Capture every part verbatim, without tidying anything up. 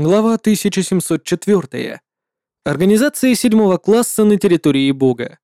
Глава тысяча семьсот четыре. Организация седьмого класса на территории Бога.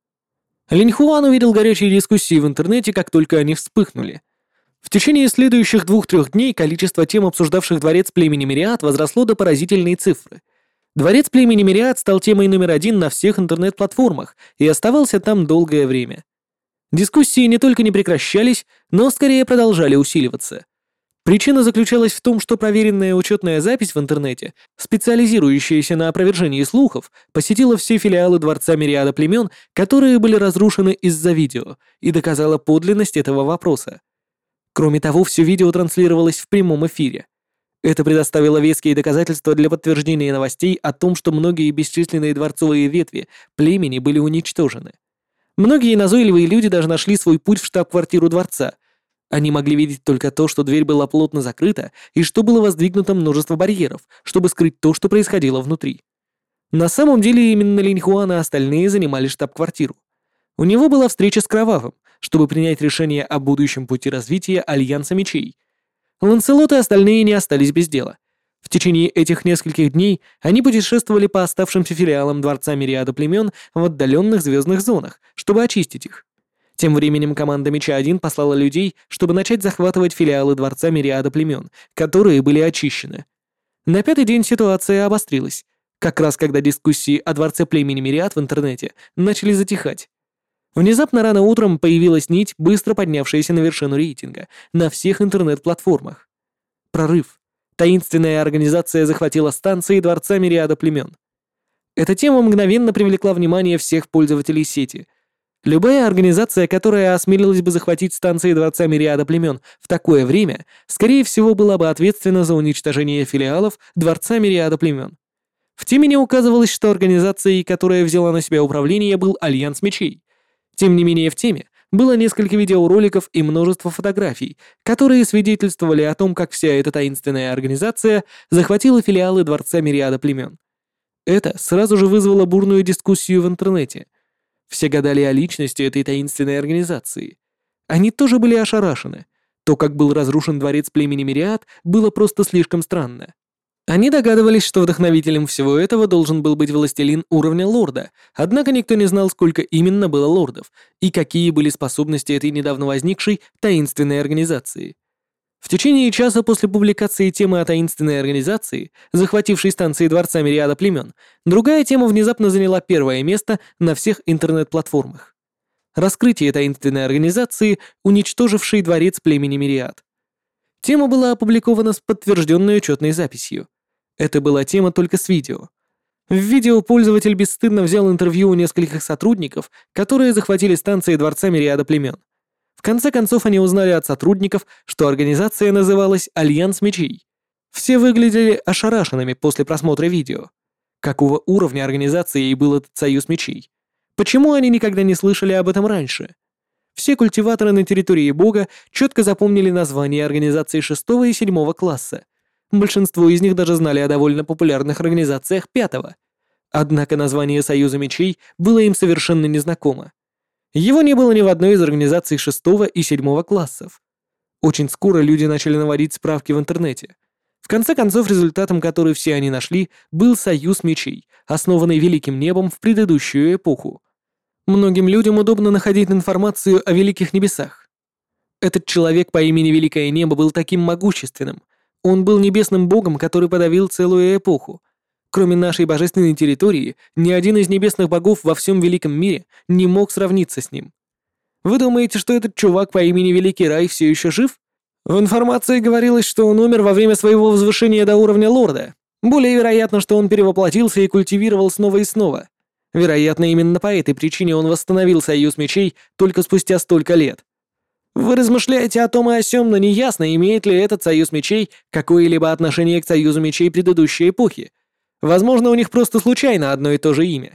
Линь Хуан увидел горячие дискуссии в интернете, как только они вспыхнули. В течение следующих двух-трех дней количество тем, обсуждавших дворец племени Мириад, возросло до поразительной цифры. Дворец племени Мириад стал темой номер один на всех интернет-платформах и оставался там долгое время. Дискуссии не только не прекращались, но скорее продолжали усиливаться. Причина заключалась в том, что проверенная учетная запись в интернете, специализирующаяся на опровержении слухов, посетила все филиалы Дворца Мириада племен, которые были разрушены из-за видео, и доказала подлинность этого вопроса. Кроме того, все видео транслировалось в прямом эфире. Это предоставило веские доказательства для подтверждения новостей о том, что многие бесчисленные дворцовые ветви племени были уничтожены. Многие назойливые люди даже нашли свой путь в штаб-квартиру дворца. Они могли видеть только то, что дверь была плотно закрыта и что было воздвигнуто множество барьеров, чтобы скрыть то, что происходило внутри. На самом деле именно Линь Хуан и остальные занимали штаб-квартиру. У него была встреча с Кровавым, чтобы принять решение о будущем пути развития Альянса Мечей. Ланселот и остальные не остались без дела. В течение этих нескольких дней они путешествовали по оставшимся филиалам Дворца Мириада племен в отдаленных звездных зонах, чтобы очистить их. Тем временем команда Меча-один послала людей, чтобы начать захватывать филиалы Дворца Мириада племен, которые были очищены. На пятый день ситуация обострилась, как раз когда дискуссии о Дворце племени Мириад в интернете начали затихать. Внезапно рано утром появилась нить, быстро поднявшаяся на вершину рейтинга на всех интернет-платформах. Прорыв. Таинственная организация захватила станции Дворца Мириада племен. Эта тема мгновенно привлекла внимание всех пользователей сети. Любая организация, которая осмелилась бы захватить станции Дворца Мириада племен в такое время, скорее всего, была бы ответственна за уничтожение филиалов Дворца Мириада племен. В теме не указывалось, что организацией, которая взяла на себя управление, был Альянс Мечей. Тем не менее, в теме было несколько видеороликов и множество фотографий, которые свидетельствовали о том, как вся эта таинственная организация захватила филиалы Дворца Мириада племен. Это сразу же вызвало бурную дискуссию в интернете. Все гадали о личности этой таинственной организации. Они тоже были ошарашены. То, как был разрушен дворец племени Мириад, было просто слишком странно. Они догадывались, что вдохновителем всего этого должен был быть властелин уровня лорда, однако никто не знал, сколько именно было лордов и какие были способности этой недавно возникшей таинственной организации. В течение часа после публикации темы о таинственной организации, захватившей станции Дворца Мириада племен, другая тема внезапно заняла первое место на всех интернет-платформах. Раскрытие таинственной организации, уничтожившей дворец племени Мириад. Тема была опубликована с подтвержденной учетной записью. Это была тема только с видео. В видео пользователь бесстыдно взял интервью у нескольких сотрудников, которые захватили станции Дворца Мириада племен. В конце концов они узнали от сотрудников, что организация называлась Альянс Мечей. Все выглядели ошарашенными после просмотра видео. Какого уровня организации был этот Союз Мечей? Почему они никогда не слышали об этом раньше? Все культиваторы на территории Бога четко запомнили названия организаций шестого и седьмого класса. Большинство из них даже знали о довольно популярных организациях пятого. Однако название Союза Мечей было им совершенно незнакомо. Его не было ни в одной из организаций шестого и седьмого классов. Очень скоро люди начали наводить справки в интернете. В конце концов, результатом, который все они нашли, был Союз Мечей, основанный Великим Небом в предыдущую эпоху. Многим людям удобно находить информацию о Великих Небесах. Этот человек по имени Великое Небо был таким могущественным. Он был небесным богом, который подавил целую эпоху. Кроме нашей божественной территории, ни один из небесных богов во всем Великом мире не мог сравниться с ним. Вы думаете, что этот чувак по имени Великий Рай все еще жив? В информации говорилось, что он умер во время своего возвышения до уровня лорда. Более вероятно, что он перевоплотился и культивировал снова и снова. Вероятно, именно по этой причине он восстановил Союз Мечей только спустя столько лет. Вы размышляете о том и о сём, но неясно, имеет ли этот Союз Мечей какое-либо отношение к Союзу Мечей предыдущей эпохи. Возможно, у них просто случайно одно и то же имя.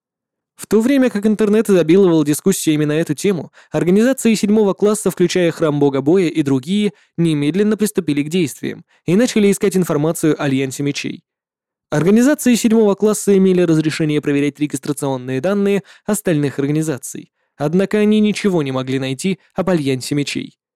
В то время как интернет изобиловал дискуссиями на эту тему, организации седьмого класса, включая Храм Бога Боя и другие, немедленно приступили к действиям и начали искать информацию о Альянсе Мечей. Организации седьмого класса имели разрешение проверять регистрационные данные остальных организаций, однако они ничего не могли найти об Альянсе Мечей.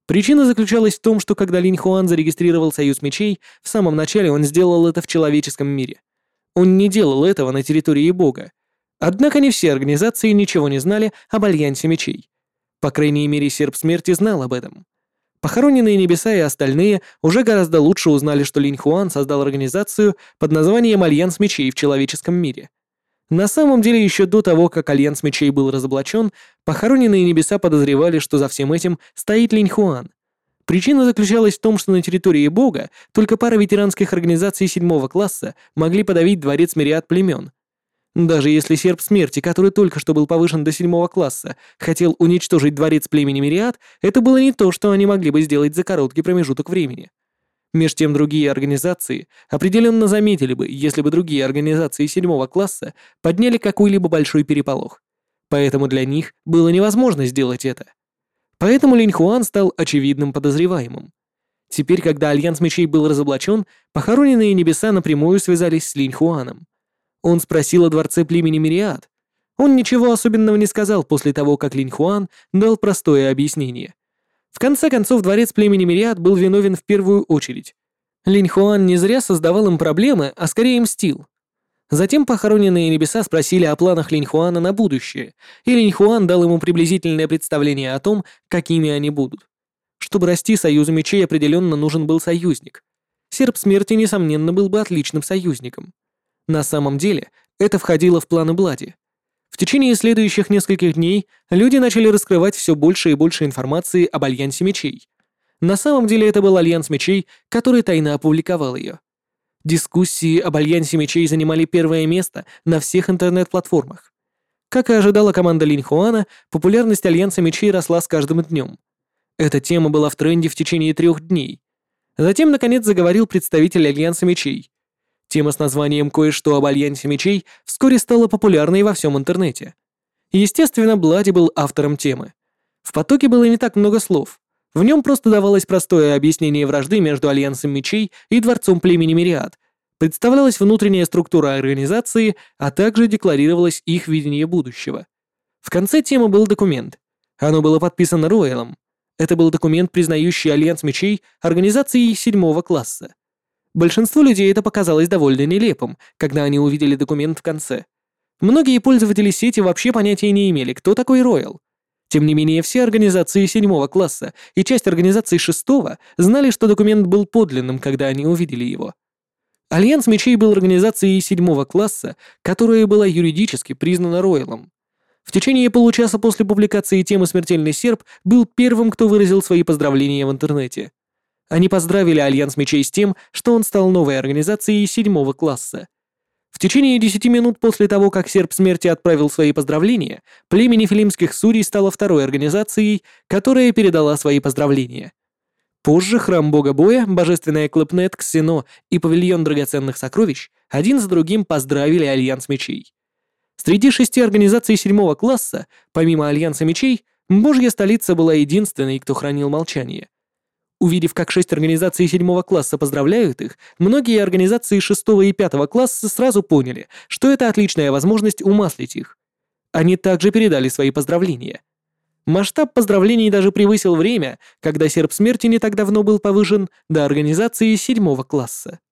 Причина заключалась в том, что когда Линь Хуан зарегистрировал Союз Мечей, в самом начале он сделал это в человеческом мире. Он не делал этого на территории Бога. Однако не все организации ничего не знали об Альянсе Мечей. По крайней мере, Серп Смерти знал об этом. Похороненные небеса и остальные уже гораздо лучше узнали, что Линь Хуан создал организацию под названием Альянс Мечей в человеческом мире. На самом деле, еще до того, как Альянс Мечей был разоблачен, похороненные небеса подозревали, что за всем этим стоит Линь Хуан. Причина заключалась в том, что на территории Бога только пара ветеранских организаций седьмого класса могли подавить дворец мириад племен. Даже если Серп Смерти, который только что был повышен до седьмого класса, хотел уничтожить дворец племени Мириад, это было не то, что они могли бы сделать за короткий промежуток времени. Меж тем другие организации определенно заметили бы, если бы другие организации седьмого класса подняли какой-либо большой переполох. Поэтому для них было невозможно сделать это. Поэтому Линь Хуан стал очевидным подозреваемым. Теперь, когда Альянс Мечей был разоблачен, похороненные небеса напрямую связались с Линь Хуаном. Он спросил о дворце племени Мириад. Он ничего особенного не сказал после того, как Линь Хуан дал простое объяснение. В конце концов, дворец племени Мириад был виновен в первую очередь. Линь Хуан не зря создавал им проблемы, а скорее мстил. Затем похороненные небеса спросили о планах Линь Хуана на будущее, и Линь Хуан дал ему приблизительное представление о том, какими они будут. Чтобы расти Союзу Мечей, определенно нужен был союзник. Серп Смерти, несомненно, был бы отличным союзником. На самом деле, это входило в планы Блади. В течение следующих нескольких дней люди начали раскрывать все больше и больше информации об Альянсе Мечей. На самом деле это был Альянс Мечей, который тайно опубликовал ее. Дискуссии об Альянсе Мечей занимали первое место на всех интернет-платформах. Как и ожидала команда Линь Хуана, популярность Альянса Мечей росла с каждым днем. Эта тема была в тренде в течение трех дней. Затем, наконец, заговорил представитель Альянса Мечей. Тема с названием «Кое-что об Альянсе Мечей» вскоре стала популярной во всем интернете. Естественно, Блади был автором темы. В потоке было не так много слов. В нем просто давалось простое объяснение вражды между Альянсом Мечей и Дворцом племени Мириад, представлялась внутренняя структура организации, а также декларировалось их видение будущего. В конце темы был документ. Оно было подписано Роялом. Это был документ, признающий Альянс Мечей организацией седьмого класса. Большинству людей это показалось довольно нелепым, когда они увидели документ в конце. Многие пользователи сети вообще понятия не имели, кто такой Роял. Тем не менее, все организации седьмого класса и часть организаций шестого знали, что документ был подлинным, когда они увидели его. Альянс Мечей был организацией седьмого класса, которая была юридически признана Роялом. В течение получаса после публикации темы «Смертельный серп» был первым, кто выразил свои поздравления в интернете. Они поздравили Альянс Мечей с тем, что он стал новой организацией седьмого класса. В течение десяти минут после того, как Серп Смерти отправил свои поздравления, племя Нефилимских Сурий стало второй организацией, которая передала свои поздравления. Позже Храм Бога Боя, Божественная Клэпнет, Ксено и Павильон Драгоценных Сокровищ один за другим поздравили Альянс Мечей. Среди шести организаций седьмого класса, помимо Альянса Мечей, Божья Столица была единственной, кто хранил молчание. Увидев, как шесть организаций седьмого класса поздравляют их, многие организации шестого и пятого класса сразу поняли, что это отличная возможность умаслить их. Они также передали свои поздравления. Масштаб поздравлений даже превысил время, когда Серп Смерти не так давно был повышен до организации седьмого класса.